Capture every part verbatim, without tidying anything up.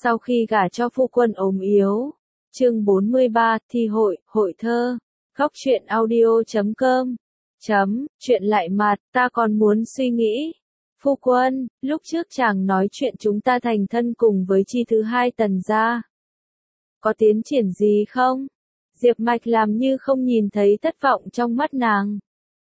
Sau khi gả cho phu quân ốm yếu. Chương bốn mươi ba, thi hội, hội thơ. Góc truyện audio chấm com. Chấm, chuyện lại mặt, ta còn muốn suy nghĩ. Phu quân, lúc trước chàng nói chuyện chúng ta thành thân cùng với chi thứ hai Tần gia. Có tiến triển gì không? Diệp Mạch làm như không nhìn thấy thất vọng trong mắt nàng.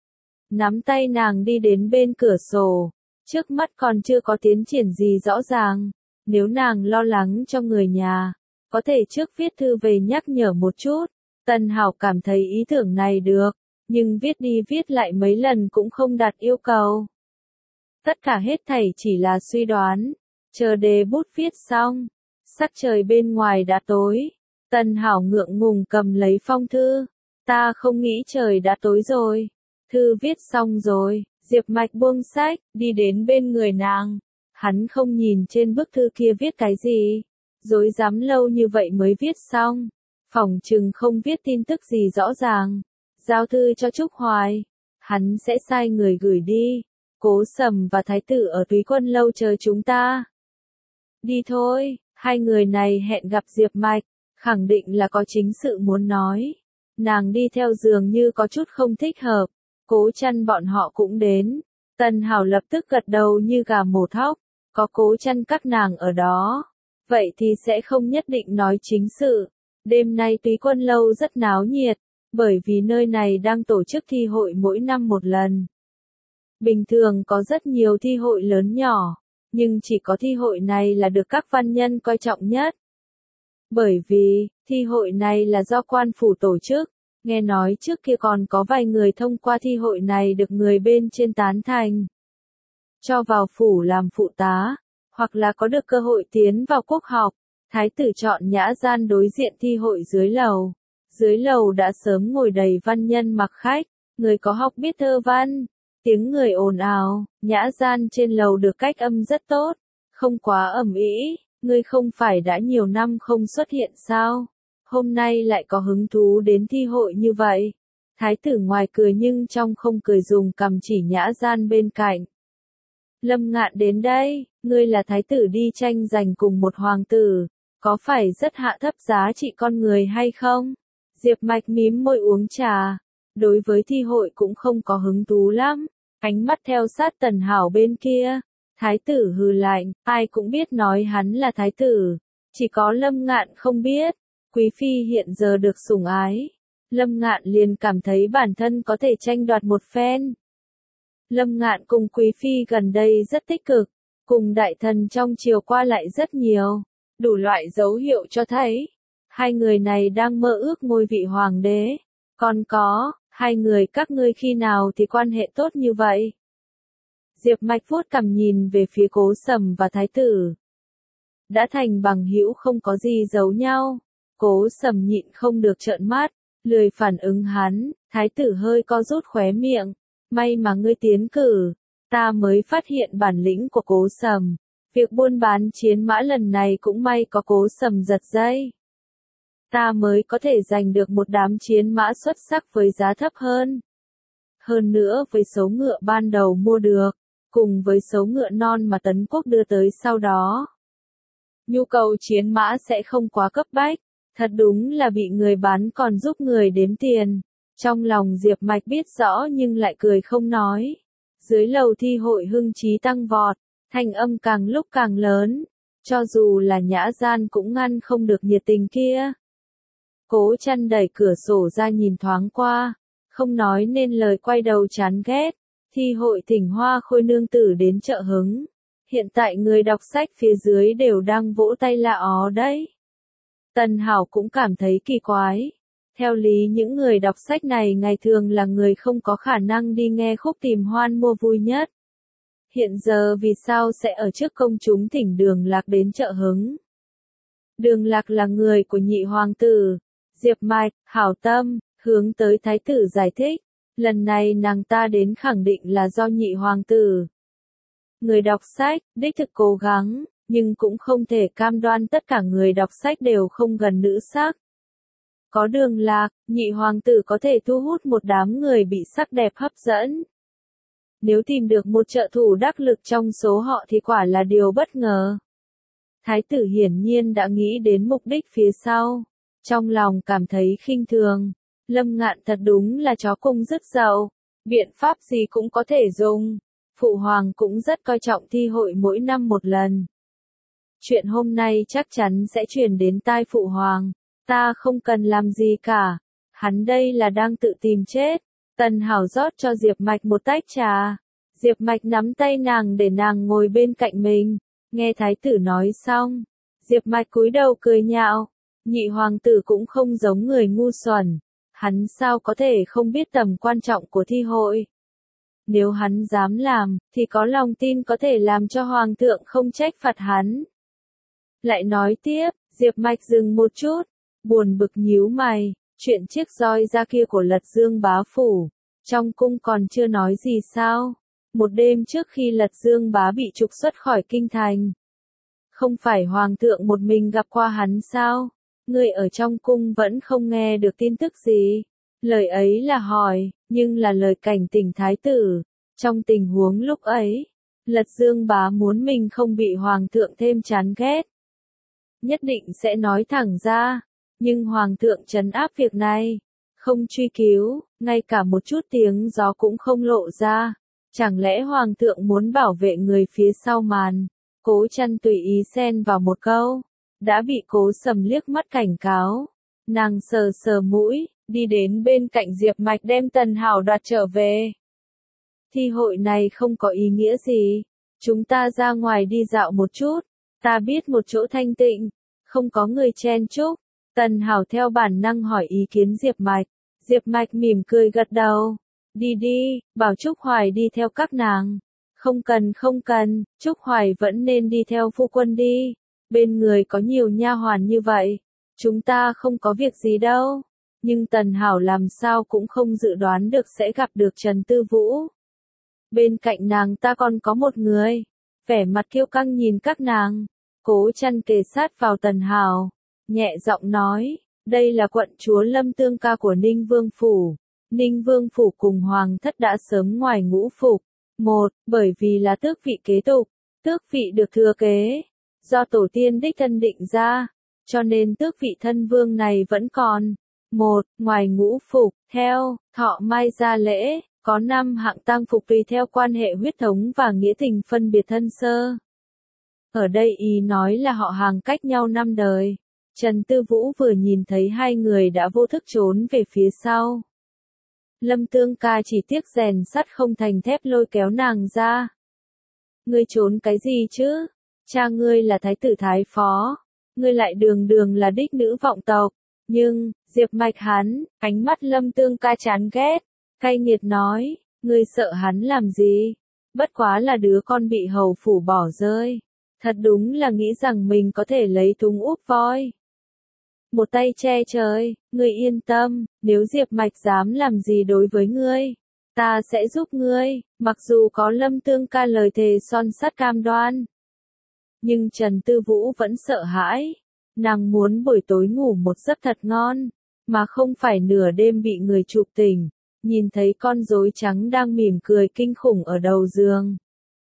Nắm tay nàng đi đến bên cửa sổ. Trước mắt còn chưa có tiến triển gì rõ ràng. Nếu nàng lo lắng cho người nhà, có thể trước viết thư về nhắc nhở một chút. Tần Hảo cảm thấy ý tưởng này được, nhưng viết đi viết lại mấy lần cũng không đạt yêu cầu. Tất cả hết thảy chỉ là suy đoán, chờ đề bút viết xong, sắc trời bên ngoài đã tối. Tần Hảo ngượng ngùng cầm lấy phong thư, ta không nghĩ trời đã tối rồi. Thư viết xong rồi, Diệp Mạch buông sách, đi đến bên người nàng. Hắn không nhìn trên bức thư kia viết cái gì, rối rắm lâu như vậy mới viết xong, phỏng chừng không viết tin tức gì rõ ràng. Giao thư cho Trúc Hoài, hắn sẽ sai người gửi đi. Cố Sầm và Thái tử ở Túy Quân lâu chờ chúng ta. Đi thôi, hai người này hẹn gặp Diệp Mạch, khẳng định là có chính sự muốn nói. Nàng đi theo dường như có chút không thích hợp, Cố Chăn bọn họ cũng đến. Tần Hảo lập tức gật đầu như gà mổ thóc. Có Cố Chăn các nàng ở đó, vậy thì sẽ không nhất định nói chính sự. Đêm nay Túy Quân lâu rất náo nhiệt, bởi vì nơi này đang tổ chức thi hội mỗi năm một lần. Bình thường có rất nhiều thi hội lớn nhỏ, nhưng chỉ có thi hội này là được các văn nhân coi trọng nhất. Bởi vì, thi hội này là do quan phủ tổ chức, nghe nói trước kia còn có vài người thông qua thi hội này được người bên trên tán thành. Cho vào phủ làm phụ tá, hoặc là có được cơ hội tiến vào quốc học. Thái tử chọn nhã gian đối diện thi hội dưới lầu. Dưới lầu đã sớm ngồi đầy văn nhân mặc khách, người có học biết thơ văn. Tiếng người ồn ào, nhã gian trên lầu được cách âm rất tốt, không quá ầm ĩ. Ngươi không phải đã nhiều năm không xuất hiện sao? Hôm nay lại có hứng thú đến thi hội như vậy. Thái tử ngoài cười nhưng trong không cười dùng cằm chỉ nhã gian bên cạnh. Lâm Ngạn đến đây, ngươi là thái tử đi tranh giành cùng một hoàng tử, có phải rất hạ thấp giá trị con người hay không? Diệp Mạch mím môi uống trà, đối với thi hội cũng không có hứng thú lắm, ánh mắt theo sát Tần Hảo bên kia. Thái tử hừ lạnh, ai cũng biết nói hắn là thái tử, chỉ có Lâm Ngạn không biết. Quý phi hiện giờ được sủng ái, Lâm Ngạn liền cảm thấy bản thân có thể tranh đoạt một phen. Lâm Ngạn cùng Quý phi gần đây rất tích cực, cùng đại thần trong triều qua lại rất nhiều, đủ loại dấu hiệu cho thấy hai người này đang mơ ước ngôi vị hoàng đế. Còn có, hai người các ngươi khi nào thì quan hệ tốt như vậy? Diệp Mạch vuốt cằm nhìn về phía Cố Sầm và Thái tử. Đã thành bằng hữu không có gì giấu nhau. Cố Sầm nhịn không được trợn mắt, lười phản ứng hắn. Thái tử hơi co rút khóe miệng. May mà ngươi tiến cử, ta mới phát hiện bản lĩnh của Cố Sầm. Việc buôn bán chiến mã lần này cũng may có Cố Sầm giật dây. Ta mới có thể giành được một đám chiến mã xuất sắc với giá thấp hơn. Hơn nữa với số ngựa ban đầu mua được, cùng với số ngựa non mà Tấn Quốc đưa tới sau đó. Nhu cầu chiến mã sẽ không quá cấp bách, thật đúng là bị người bán còn giúp người đếm tiền. Trong lòng Diệp Mạch biết rõ nhưng lại cười không nói. Dưới lầu thi hội hưng trí tăng vọt, thanh âm càng lúc càng lớn, cho dù là nhã gian cũng ngăn không được nhiệt tình kia. Cố Chăn đẩy cửa sổ ra nhìn thoáng qua, không nói nên lời quay đầu chán ghét. Thi hội thỉnh Hoa Khôi nương tử đến trợ hứng. Hiện tại người đọc sách phía dưới đều đang vỗ tay la ó đấy. Tần Hảo cũng cảm thấy kỳ quái. Theo lý những người đọc sách này ngày thường là người không có khả năng đi nghe khúc tìm hoan mua vui nhất. Hiện giờ vì sao sẽ ở trước công chúng thỉnh Đường Lạc đến trợ hứng? Đường Lạc là người của nhị hoàng tử. Diệp Mạch, hảo tâm, hướng tới thái tử giải thích. Lần này nàng ta đến khẳng định là do nhị hoàng tử. Người đọc sách, đích thực cố gắng, nhưng cũng không thể cam đoan tất cả người đọc sách đều không gần nữ sắc. Có Đường Lạc, nhị hoàng tử có thể thu hút một đám người bị sắc đẹp hấp dẫn. Nếu tìm được một trợ thủ đắc lực trong số họ thì quả là điều bất ngờ. Thái tử hiển nhiên đã nghĩ đến mục đích phía sau. Trong lòng cảm thấy khinh thường. Lâm Ngạn thật đúng là chó cung rất giàu. Biện pháp gì cũng có thể dùng. Phụ hoàng cũng rất coi trọng thi hội mỗi năm một lần. Chuyện hôm nay chắc chắn sẽ truyền đến tai phụ hoàng. Ta không cần làm gì cả. Hắn đây là đang tự tìm chết. Tần Hảo rót cho Diệp Mạch một tách trà. Diệp Mạch nắm tay nàng để nàng ngồi bên cạnh mình. Nghe thái tử nói xong. Diệp Mạch cúi đầu cười nhạo. Nhị hoàng tử cũng không giống người ngu xuẩn. Hắn sao có thể không biết tầm quan trọng của thi hội. Nếu hắn dám làm, thì có lòng tin có thể làm cho hoàng thượng không trách phạt hắn. Lại nói tiếp, Diệp Mạch dừng một chút. Buồn bực nhíu mày. Chuyện chiếc roi da kia của Lật Dương bá phủ. Trong cung còn chưa nói gì sao? Một đêm trước khi Lật Dương bá bị trục xuất khỏi kinh thành. Không phải hoàng thượng một mình gặp qua hắn sao? Người ở trong cung vẫn không nghe được tin tức gì. Lời ấy là hỏi, nhưng là lời cảnh tỉnh thái tử. Trong tình huống lúc ấy, Lật Dương bá muốn mình không bị hoàng thượng thêm chán ghét. Nhất định sẽ nói thẳng ra. Nhưng hoàng thượng trấn áp việc này. Không truy cứu, ngay cả một chút tiếng gió cũng không lộ ra. Chẳng lẽ hoàng thượng muốn bảo vệ người phía sau màn? Cố Chăn tùy ý xen vào một câu. Đã bị Cố Sầm liếc mắt cảnh cáo. Nàng sờ sờ mũi, đi đến bên cạnh Diệp Mạch đem Tần Hảo đoạt trở về. Thi hội này không có ý nghĩa gì. Chúng ta ra ngoài đi dạo một chút. Ta biết một chỗ thanh tịnh. Không có người chen chúc. Tần Hảo theo bản năng hỏi ý kiến Diệp Mạch. Diệp Mạch mỉm cười gật đầu. Đi đi, bảo Trúc Hoài đi theo các nàng. Không cần không cần, Trúc Hoài vẫn nên đi theo phu quân đi. Bên người có nhiều nha hoàn như vậy. Chúng ta không có việc gì đâu. Nhưng Tần Hảo làm sao cũng không dự đoán được sẽ gặp được Trần Tư Vũ. Bên cạnh nàng ta còn có một người. Vẻ mặt kiêu căng nhìn các nàng. Cố Chăn kề sát vào Tần Hảo. Nhẹ giọng nói, đây là quận chúa Lâm Tương Ca của Ninh Vương Phủ. Ninh Vương Phủ cùng Hoàng thất đã sớm ngoài ngũ phục. Một, bởi vì là tước vị kế tục. Tước vị được thừa kế. Do tổ tiên đích thân định ra. Cho nên tước vị thân vương này vẫn còn. Một, ngoài ngũ phục, theo, thọ mai gia lễ, có năm hạng tang phục tùy theo quan hệ huyết thống và nghĩa tình phân biệt thân sơ. Ở đây ý nói là họ hàng cách nhau năm đời. Trần Tư Vũ vừa nhìn thấy hai người đã vô thức trốn về phía sau. Lâm Tương Ca chỉ tiếc rèn sắt không thành thép lôi kéo nàng ra. Ngươi trốn cái gì chứ? Cha ngươi là thái tử thái phó. Ngươi lại đường đường là đích nữ vọng tộc. Nhưng, Diệp Mạch hắn, ánh mắt Lâm Tương Ca chán ghét. Cay nghiệt nói, ngươi sợ hắn làm gì? Bất quá là đứa con bị hầu phủ bỏ rơi. Thật đúng là nghĩ rằng mình có thể lấy thúng úp voi. Một tay che trời, ngươi yên tâm, nếu Diệp Mạch dám làm gì đối với ngươi, ta sẽ giúp ngươi, mặc dù có Lâm Tương Ca lời thề son sắt cam đoan. Nhưng Trần Tư Vũ vẫn sợ hãi, nàng muốn buổi tối ngủ một giấc thật ngon, mà không phải nửa đêm bị người chụp tỉnh, nhìn thấy con rối trắng đang mỉm cười kinh khủng ở đầu giường.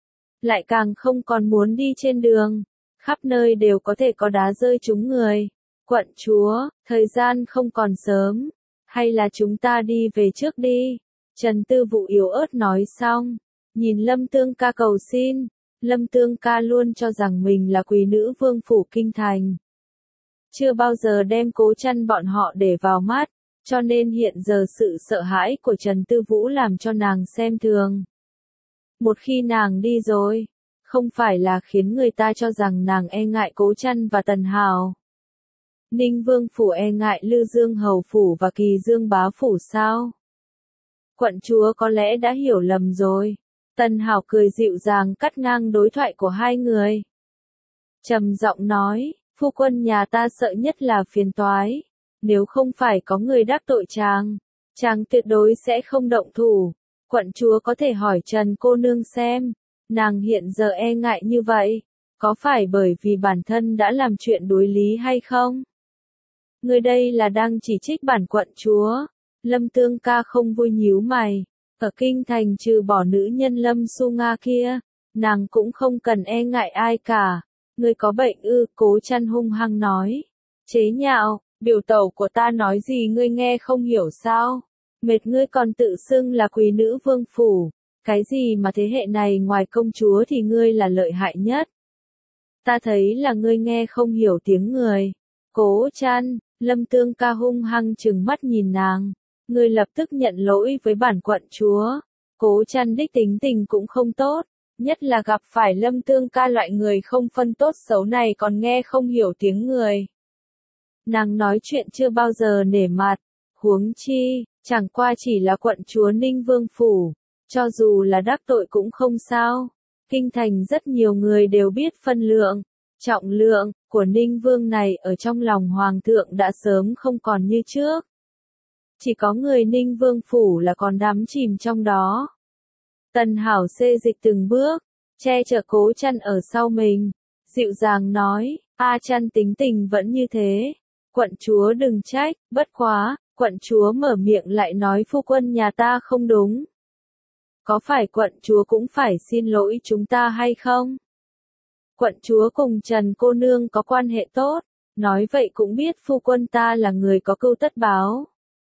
Lại càng không còn muốn đi trên đường, khắp nơi đều có thể có đá rơi trúng người. Quận chúa, thời gian không còn sớm, hay là chúng ta đi về trước đi. Trần Tư Vũ yếu ớt nói xong, nhìn Lâm Tương Ca cầu xin. Lâm Tương Ca luôn cho rằng mình là quý nữ vương phủ kinh thành. Chưa bao giờ đem Cố Chăn bọn họ để vào mắt, cho nên hiện giờ sự sợ hãi của Trần Tư Vũ làm cho nàng xem thường. Một khi nàng đi rồi, không phải là khiến người ta cho rằng nàng e ngại Cố Chăn và Tần Hảo. Ninh Vương Phủ e ngại Lư Dương Hầu Phủ và Kỳ Dương Bá Phủ sao? Quận chúa có lẽ đã hiểu lầm rồi. Tần Hảo cười dịu dàng cắt ngang đối thoại của hai người. Trầm giọng nói, phu quân nhà ta sợ nhất là phiền toái. Nếu không phải có người đắc tội chàng, chàng tuyệt đối sẽ không động thủ. Quận chúa có thể hỏi Trần cô nương xem, nàng hiện giờ e ngại như vậy, có phải bởi vì bản thân đã làm chuyện đối lý hay không? Người đây là đang chỉ trích bản quận chúa. Lâm Tương Ca không vui nhíu mày. Ở kinh thành trừ bỏ nữ nhân Lâm Su Nga kia, nàng cũng không cần e ngại ai cả. Ngươi có bệnh ư, Cố Chăn hung hăng nói. Chế nhạo, biểu tẩu của ta nói gì ngươi nghe không hiểu sao? Mệt ngươi còn tự xưng là quý nữ vương phủ. Cái gì mà thế hệ này ngoài công chúa thì ngươi là lợi hại nhất. Ta thấy là ngươi nghe không hiểu tiếng người. Cố Chăn, Lâm Tương Ca hung hăng trừng mắt nhìn nàng. Ngươi lập tức nhận lỗi với bản quận chúa. Cố Chăn đích tính tình cũng không tốt. Nhất là gặp phải Lâm Tương Ca loại người không phân tốt xấu này còn nghe không hiểu tiếng người. Nàng nói chuyện chưa bao giờ nể mặt. Huống chi, chẳng qua chỉ là quận chúa Ninh Vương Phủ. Cho dù là đắc tội cũng không sao. Kinh thành rất nhiều người đều biết phân lượng, trọng lượng của Ninh Vương này ở trong lòng Hoàng thượng đã sớm không còn như trước. Chỉ có người Ninh Vương Phủ là còn đắm chìm trong đó. Tần Hảo xê dịch từng bước, che chở Cố Chăn ở sau mình, dịu dàng nói, A Chăn tính tình vẫn như thế. Quận chúa đừng trách, bất quá, quận chúa mở miệng lại nói phu quân nhà ta không đúng. Có phải quận chúa cũng phải xin lỗi chúng ta hay không? Quận chúa cùng Trần cô nương có quan hệ tốt, nói vậy cũng biết phu quân ta là người có cưu tất báo.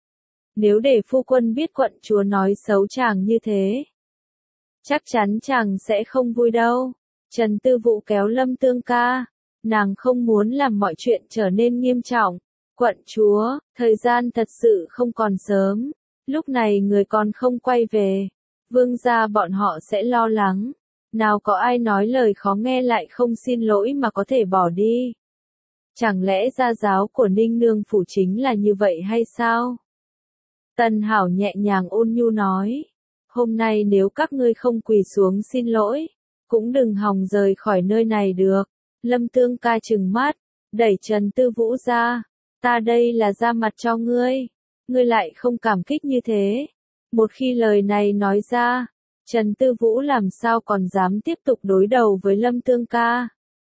Nếu để phu quân biết quận chúa nói xấu chàng như thế, chắc chắn chàng sẽ không vui đâu. Trần Tư Vũ kéo Lâm Tương Ca, nàng không muốn làm mọi chuyện trở nên nghiêm trọng. Quận chúa, thời gian thật sự không còn sớm, lúc này người còn không quay về. Vương gia bọn họ sẽ lo lắng. Nào có ai nói lời khó nghe lại không xin lỗi mà có thể bỏ đi. Chẳng lẽ gia giáo của Ninh Nương Phủ chính là như vậy hay sao? Tần Hảo nhẹ nhàng ôn nhu nói. Hôm nay nếu các ngươi không quỳ xuống xin lỗi, cũng đừng hòng rời khỏi nơi này được. Lâm Tương Ca trừng mắt, đẩy Trần Tư Vũ ra. Ta đây là ra mặt cho ngươi. Ngươi lại không cảm kích như thế. Một khi lời này nói ra, Trần Tư Vũ làm sao còn dám tiếp tục đối đầu với Lâm Tương Ca.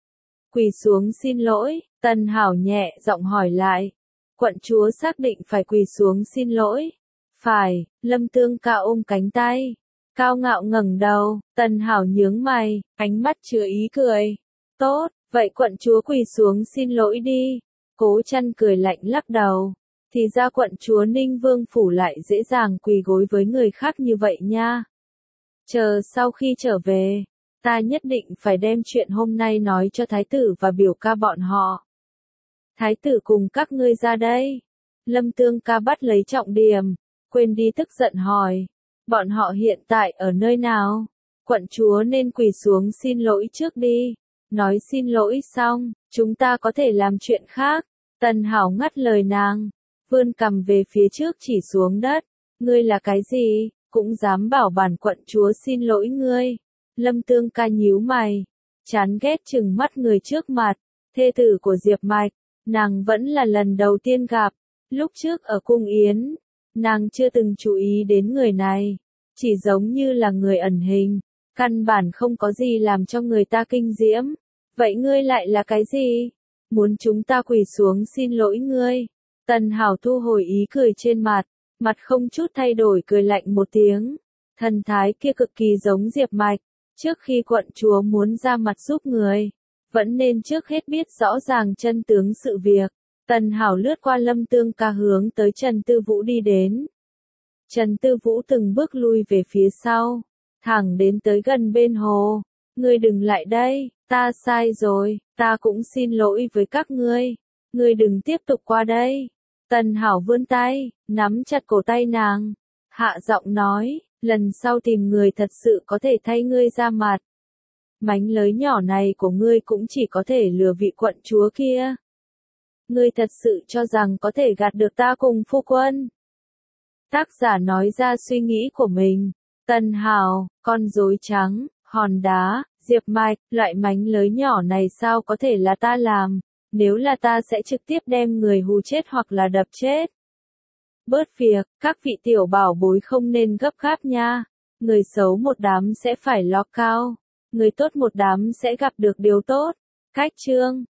Quỳ xuống xin lỗi, Tần Hảo nhẹ giọng hỏi lại. Quận chúa xác định phải quỳ xuống xin lỗi. Phải, Lâm Tương Ca ôm cánh tay. Cao ngạo ngẩng đầu, Tần Hảo nhướng mày, ánh mắt chứa ý cười. Tốt, vậy quận chúa quỳ xuống xin lỗi đi. Cố Chăn cười lạnh lắc đầu. Thì ra quận chúa Ninh Vương Phủ lại dễ dàng quỳ gối với người khác như vậy nha. Chờ sau khi trở về, ta nhất định phải đem chuyện hôm nay nói cho thái tử và biểu ca bọn họ. Thái tử cùng các ngươi ra đây. Lâm Tương Ca bắt lấy trọng điểm, quên đi tức giận hỏi. Bọn họ hiện tại ở nơi nào? Quận chúa nên quỳ xuống xin lỗi trước đi. Nói xin lỗi xong, chúng ta có thể làm chuyện khác. Tần Hảo ngắt lời nàng. Vươn cằm về phía trước chỉ xuống đất. Ngươi là cái gì, cũng dám bảo bản quận chúa xin lỗi ngươi. Lâm Tương Ca nhíu mày, chán ghét chừng mắt người trước mặt. Thê tử của Diệp Mạch, nàng vẫn là lần đầu tiên gặp. Lúc trước ở cung yến, nàng chưa từng chú ý đến người này. Chỉ giống như là người ẩn hình, căn bản không có gì làm cho người ta kinh diễm. Vậy ngươi lại là cái gì? Muốn chúng ta quỳ xuống xin lỗi ngươi? Tần Hảo thu hồi ý cười trên mặt, mặt không chút thay đổi cười lạnh một tiếng. Thần thái kia cực kỳ giống Diệp Mạch, trước khi quận chúa muốn ra mặt giúp người, vẫn nên trước hết biết rõ ràng chân tướng sự việc. Tần Hảo lướt qua Lâm Tương Ca hướng tới Trần Tư Vũ đi đến. Trần Tư Vũ từng bước lui về phía sau, thẳng đến tới gần bên hồ. Ngươi đừng lại đây, ta sai rồi, ta cũng xin lỗi với các ngươi. Ngươi đừng tiếp tục qua đây. Tần Hảo vươn tay, nắm chặt cổ tay nàng. Hạ giọng nói, lần sau tìm người thật sự có thể thay ngươi ra mặt. Mánh lới nhỏ này của ngươi cũng chỉ có thể lừa vị quận chúa kia. Ngươi thật sự cho rằng có thể gạt được ta cùng phu quân. Tác giả nói ra suy nghĩ của mình. Tần Hảo, con rối trắng, hòn đá, Diệp Mạch, loại mánh lới nhỏ này sao có thể là ta làm. Nếu là ta sẽ trực tiếp đem người hù chết hoặc là đập chết. Bớt việc, các vị tiểu bảo bối không nên gấp gáp nha. Người xấu một đám sẽ phải lo cao. Người tốt một đám sẽ gặp được điều tốt. Cách chương